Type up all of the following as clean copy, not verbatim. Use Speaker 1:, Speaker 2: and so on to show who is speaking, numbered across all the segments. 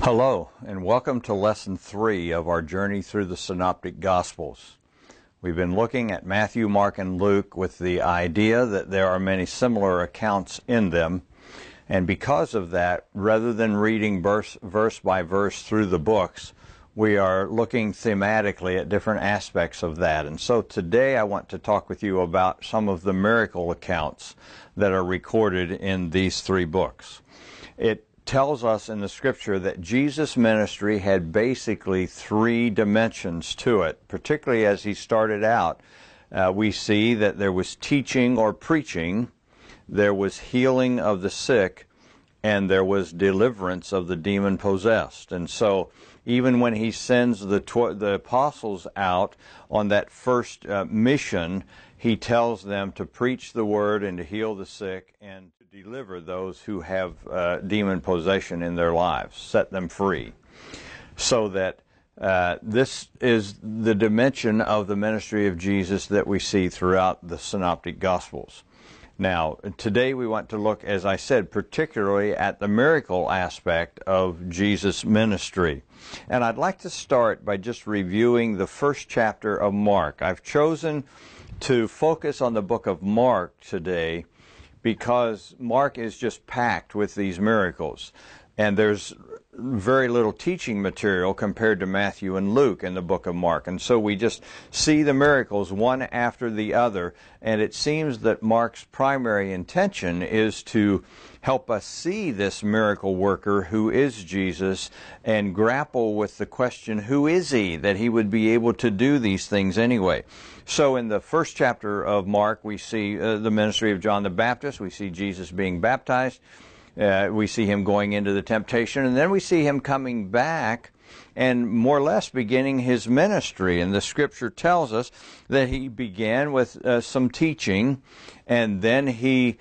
Speaker 1: Hello, and welcome to Lesson 3 of our journey through the Synoptic Gospels. We've been looking at Matthew, Mark, and Luke with the idea that there are many similar accounts in them, and because of that, rather than reading verse by verse through the books, we are looking thematically at different aspects of that. And so today I want to talk with you about some of the miracle accounts that are recorded in these three books. It tells us in the scripture that Jesus' ministry had basically three dimensions to it. Particularly as he started out, we see that there was teaching or preaching, there was healing of the sick, and there was deliverance of the demon-possessed. And so even when he sends the apostles out on that first mission, he tells them to preach the word and to heal the sick and to deliver those who have demon possession in their lives, set them free. So that this is the dimension of the ministry of Jesus that we see throughout the Synoptic Gospels. Now, today we want to look, as I said, particularly at the miracle aspect of Jesus' ministry. And I'd like to start by just reviewing the first chapter of Mark. I've chosen to focus on the book of Mark today because Mark is just packed with these miracles. And there's very little teaching material compared to Matthew and Luke in the book of Mark. And so we just see the miracles one after the other. And it seems that Mark's primary intention is to help us see this miracle worker who is Jesus and grapple with the question, who is he, that he would be able to do these things anyway. So in the first chapter of Mark, we see the ministry of John the Baptist. We see Jesus being baptized. We see him going into the temptation, and then we see him coming back and more or less beginning his ministry. And the scripture tells us that he began with some teaching, and then he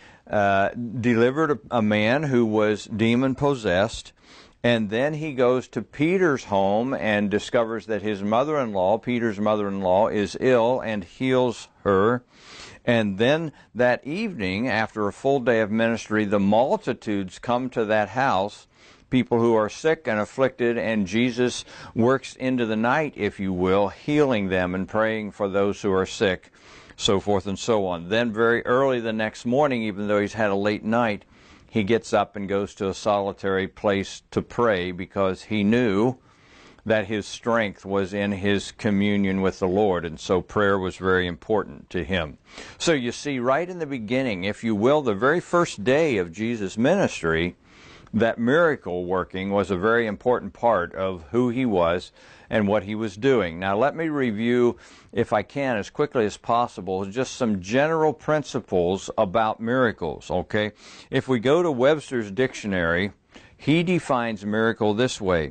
Speaker 1: delivered a man who was demon-possessed, and then he goes to Peter's home and discovers that his mother-in-law, Peter's mother-in-law, is ill and heals her. And then that evening, after a full day of ministry, the multitudes come to that house, people who are sick and afflicted, and Jesus works into the night, if you will, healing them and praying for those who are sick, so forth and so on. Then very early the next morning, even though he's had a late night, he gets up and goes to a solitary place to pray because he knew that his strength was in his communion with the Lord, and so prayer was very important to him. So you see, right in the beginning, if you will, the very first day of Jesus' ministry, that miracle working was a very important part of who he was and what he was doing. Now let me review, if I can, as quickly as possible, just some general principles about miracles, okay? If we go to Webster's dictionary, he defines miracle this way: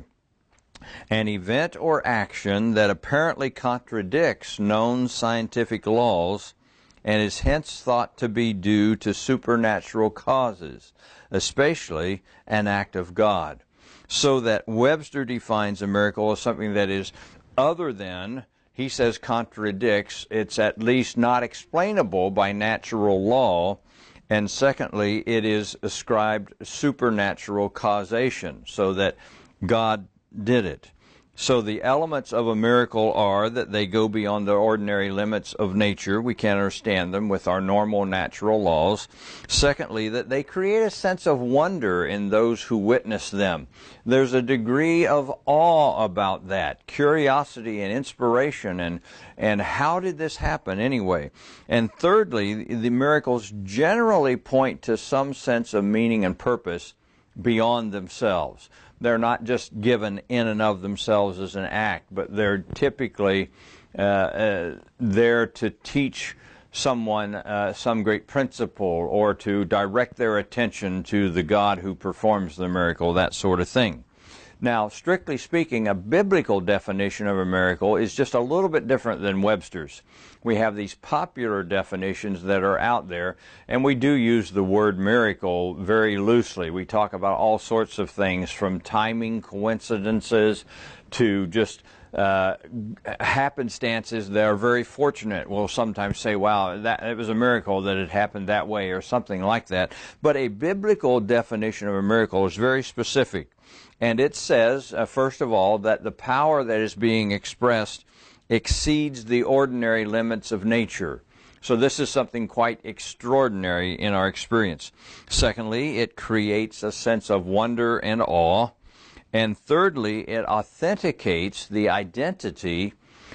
Speaker 1: an event or action that apparently contradicts known scientific laws and is hence thought to be due to supernatural causes, especially an act of God. So that Webster defines a miracle as something that is other than, he says, contradicts, it's at least not explainable by natural law, and secondly, it is ascribed supernatural causation, so that God did it. So the elements of a miracle are that they go beyond the ordinary limits of nature. We can't understand them with our normal natural laws. Secondly, that they create a sense of wonder in those who witness them. There's a degree of awe about that, curiosity and inspiration, and how did this happen anyway? And thirdly, the miracles generally point to some sense of meaning and purpose beyond themselves. They're not just given in and of themselves as an act, but they're typically there to teach someone some great principle or to direct their attention to the God who performs the miracle, that sort of thing. Now, strictly speaking, a biblical definition of a miracle is just a little bit different than Webster's. We have these popular definitions that are out there, and we do use the word miracle very loosely. We talk about all sorts of things, from timing, coincidences, to just happenstances that are very fortunate. We'll sometimes say, wow, it was a miracle that it happened that way, or something like that. But a biblical definition of a miracle is very specific. And it says, first of all, that the power that is being expressed exceeds the ordinary limits of nature. So this is something quite extraordinary in our experience. Secondly, it creates a sense of wonder and awe. And thirdly, it authenticates the identity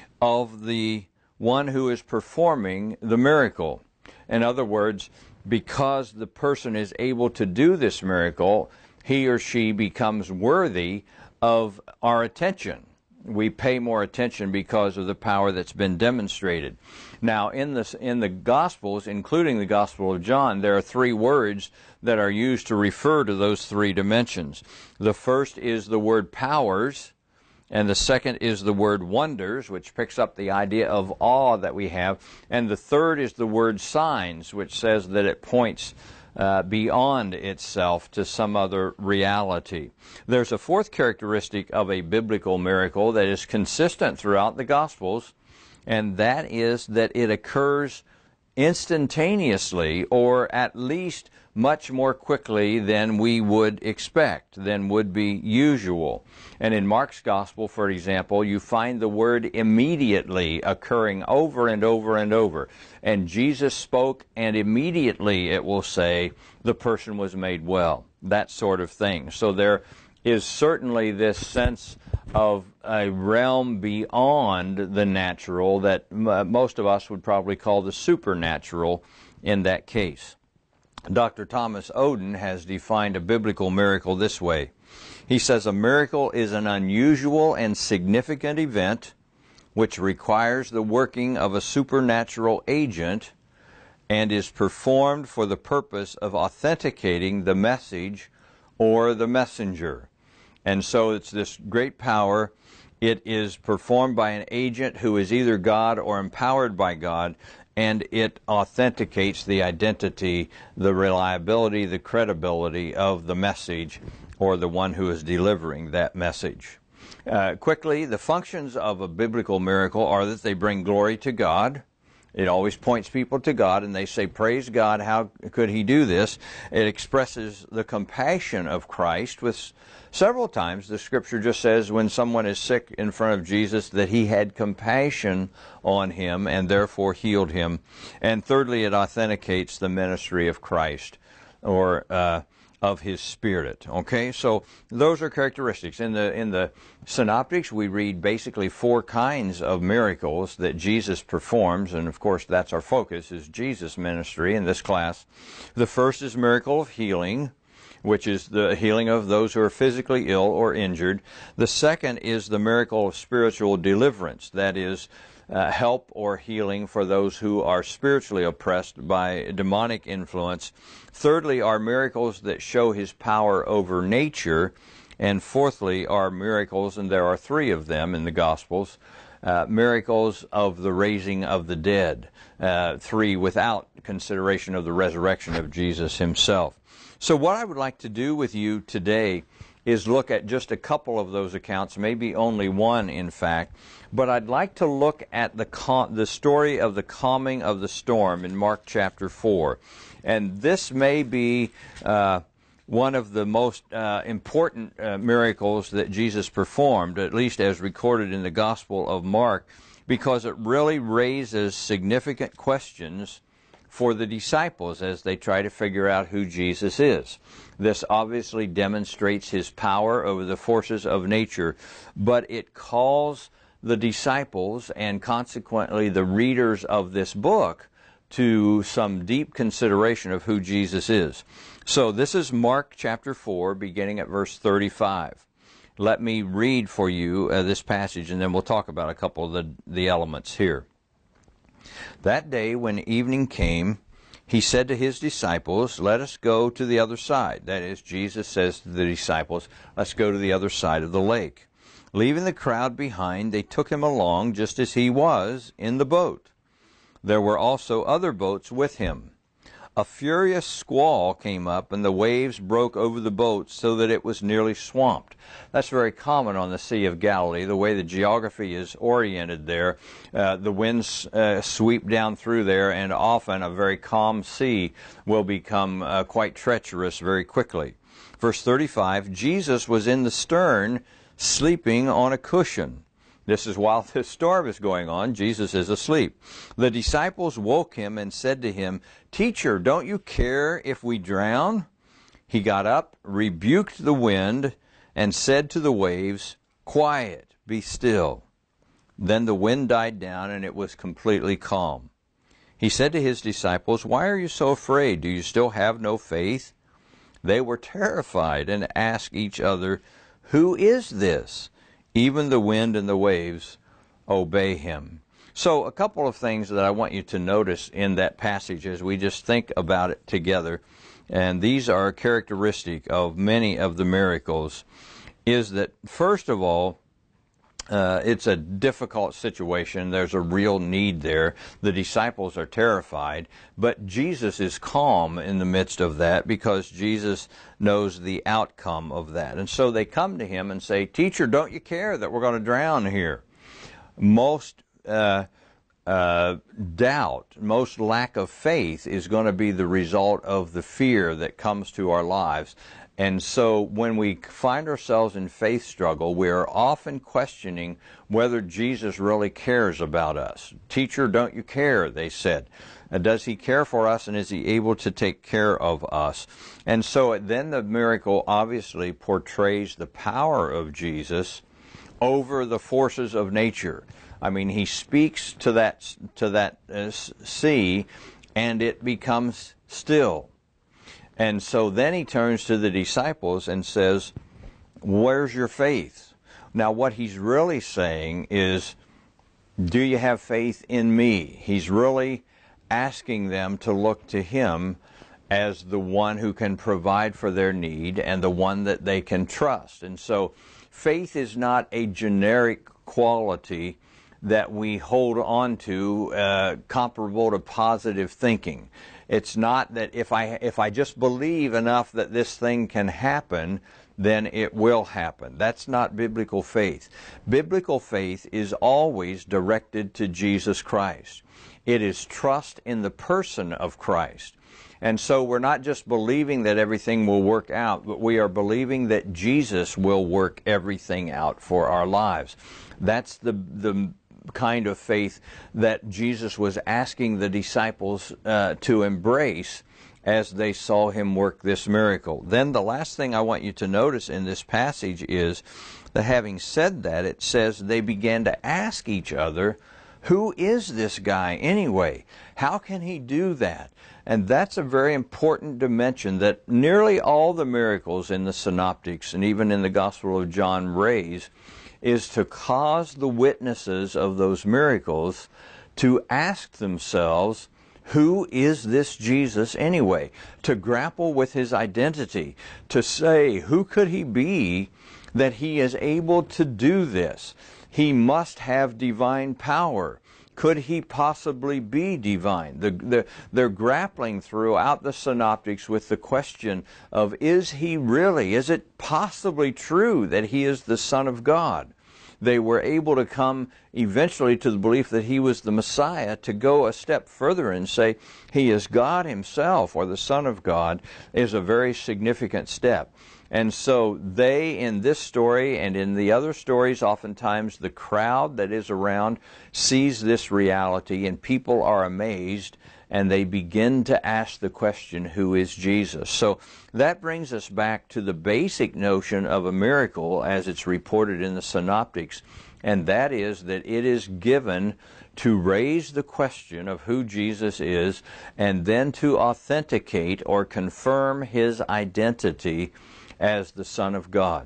Speaker 1: of the one who is performing the miracle. In other words, because the person is able to do this miracle, he or she becomes worthy of our attention. We pay more attention because of the power that's been demonstrated. Now, in the Gospels, including the Gospel of John, there are three words that are used to refer to those three dimensions. The first is the word powers, and the second is the word wonders, which picks up the idea of awe that we have, and the third is the word signs, which says that it points beyond itself to some other reality. There's a fourth characteristic of a biblical miracle that is consistent throughout the Gospels, and that is that it occurs instantaneously, or at least much more quickly than we would expect, than would be usual. And in Mark's Gospel, for example, you find the word immediately occurring over and over and over. And Jesus spoke, and immediately, it will say, the person was made well. That sort of thing. So there is certainly this sense of a realm beyond the natural that most of us would probably call the supernatural in that case. Dr. Thomas Oden has defined a biblical miracle this way. He says, a miracle is an unusual and significant event which requires the working of a supernatural agent and is performed for the purpose of authenticating the message or the messenger. And so it's this great power. It is performed by an agent who is either God or empowered by God, and it authenticates the identity, the reliability, the credibility of the message or the one who is delivering that message. Quickly, the functions of a biblical miracle are that they bring glory to God. It always points people to God, and they say, praise God, how could He do this? It expresses the compassion of Christ. With several times, the Scripture just says when someone is sick in front of Jesus that He had compassion on him and therefore healed him. And thirdly, it authenticates the ministry of Christ, or of His Spirit. Okay, so those are characteristics. In the Synoptics, we read basically four kinds of miracles that Jesus performs, and of course that's our focus, is Jesus' ministry in this class. The first is miracle of healing, which is the healing of those who are physically ill or injured. The second is the miracle of spiritual deliverance, that is, help or healing for those who are spiritually oppressed by demonic influence. Thirdly are miracles that show His power over nature. And fourthly are miracles, and there are three of them in the Gospels, miracles of the raising of the dead, three without consideration of the resurrection of Jesus Himself. So what I would like to do with you today is look at just a couple of those accounts, maybe only one in fact, but I'd like to look at the story of the calming of the storm in Mark chapter 4. And this may be one of the most important miracles that Jesus performed, at least as recorded in the Gospel of Mark, because it really raises significant questions for the disciples as they try to figure out who Jesus is. This obviously demonstrates His power over the forces of nature, but it calls the disciples and consequently the readers of this book to some deep consideration of who Jesus is. So this is Mark chapter 4, beginning at verse 35. Let me read for you this passage, and then we'll talk about a couple of the elements here. That day when evening came, He said to His disciples, let us go to the other side. That is, Jesus says to the disciples, let's go to the other side of the lake. Leaving the crowd behind, they took Him along just as He was in the boat. There were also other boats with Him. A furious squall came up, and the waves broke over the boat so that it was nearly swamped. That's very common on the Sea of Galilee, the way the geography is oriented there. The winds sweep down through there, and often a very calm sea will become quite treacherous very quickly. Verse 35, Jesus was in the stern, sleeping on a cushion. This is while the storm is going on. Jesus is asleep. The disciples woke him and said to him, "Teacher, don't you care if we drown?" He got up, rebuked the wind, and said to the waves, "Quiet, be still." Then the wind died down, and it was completely calm. He said to his disciples, "Why are you so afraid? Do you still have no faith?" They were terrified and asked each other, "Who is this? Even the wind and the waves obey him." So a couple of things that I want you to notice in that passage as we just think about it together, and these are characteristic of many of the miracles, is that first of all, it's a difficult situation. There's a real need there. The disciples are terrified, but Jesus is calm in the midst of that because Jesus knows the outcome of that. And so they come to him and say, "Teacher, don't you care that we're going to drown here?" Most doubt, most lack of faith is going to be the result of the fear that comes to our lives. And so when we find ourselves in faith struggle, we are often questioning whether Jesus really cares about us. "Teacher, don't you care?" they said. Does he care for us, and is he able to take care of us? And so then the miracle obviously portrays the power of Jesus over the forces of nature. I mean, he speaks to that sea, and it becomes still. And so then he turns to the disciples and says, "Where's your faith?" Now what he's really saying is, do you have faith in me? He's really asking them to look to him as the one who can provide for their need and the one that they can trust. And so faith is not a generic quality that we hold on to comparable to positive thinking. It's not that if I just believe enough that this thing can happen, then it will happen. That's not biblical faith. Biblical faith is always directed to Jesus Christ. It is trust in the person of Christ. And so we're not just believing that everything will work out, but we are believing that Jesus will work everything out for our lives. That's the kind of faith that Jesus was asking the disciples to embrace as they saw him work this miracle. Then the last thing I want you to notice in this passage is that having said that, it says they began to ask each other, "Who is this guy anyway? How can he do that?" And that's a very important dimension that nearly all the miracles in the Synoptics and even in the Gospel of John raise, is to cause the witnesses of those miracles to ask themselves, who is this Jesus anyway? To grapple with his identity, to say, who could he be that he is able to do this? He must have divine power. Could he possibly be divine? They're grappling throughout the Synoptics with the question of, is he really, is it possibly true that he is the Son of God? They were able to come eventually to the belief that he was the Messiah. To go a step further and say he is God himself or the Son of God is a very significant step. And so they, in this story and in the other stories, oftentimes the crowd that is around sees this reality and people are amazed and they begin to ask the question, who is Jesus? So that brings us back to the basic notion of a miracle as it's reported in the Synoptics, and that is that it is given to raise the question of who Jesus is and then to authenticate or confirm his identity as the Son of God.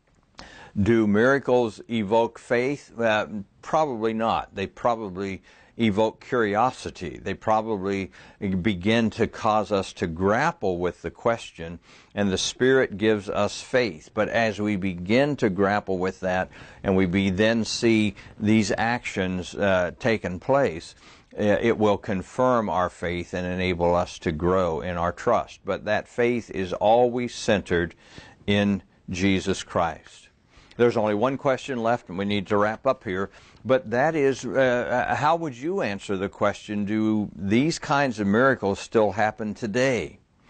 Speaker 1: Do miracles evoke faith? Probably not. They probably evoke curiosity. They probably begin to cause us to grapple with the question, and the Spirit gives us faith. But as we begin to grapple with that, and we then see these actions taking place, it will confirm our faith and enable us to grow in our trust. But that faith is always centered in Jesus Christ. There's only one question left, and we need to wrap up here, but that is, how would you answer the question, do these kinds of miracles still happen today?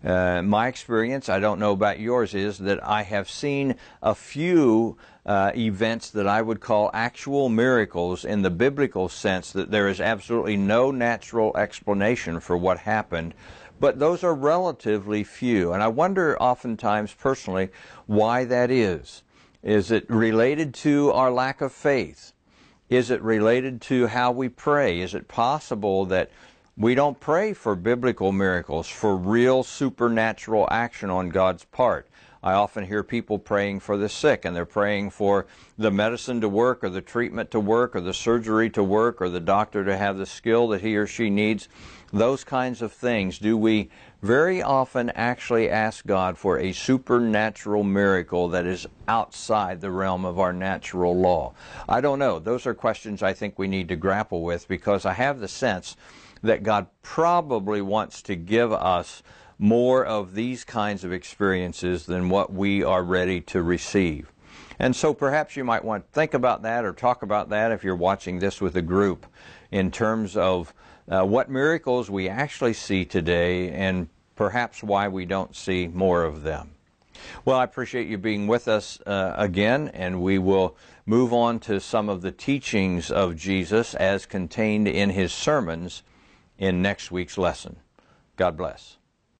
Speaker 1: My experience, I don't know about yours, is that I have seen a few events that I would call actual miracles in the biblical sense, that there is absolutely no natural explanation for what happened. But those are relatively few. And I wonder oftentimes personally why that is. Is it related to our lack of faith? Is it related to how we pray? Is it possible that we don't pray for biblical miracles, for real supernatural action on God's part? I often hear people praying for the sick, and they're praying for the medicine to work, or the treatment to work, or the surgery to work, or the doctor to have the skill that he or she needs. Those kinds of things. Do we very often actually ask God for a supernatural miracle that is outside the realm of our natural law? I don't know. Those are questions I think we need to grapple with, because I have the sense that God probably wants to give us more of these kinds of experiences than what we are ready to receive. And so perhaps you might want to think about that or talk about that if you're watching this with a group, in terms of what miracles we actually see today and perhaps why we don't see more of them. Well, I appreciate you being with us again, and we will move on to some of the teachings of Jesus as contained in his sermons in next week's lesson. God bless.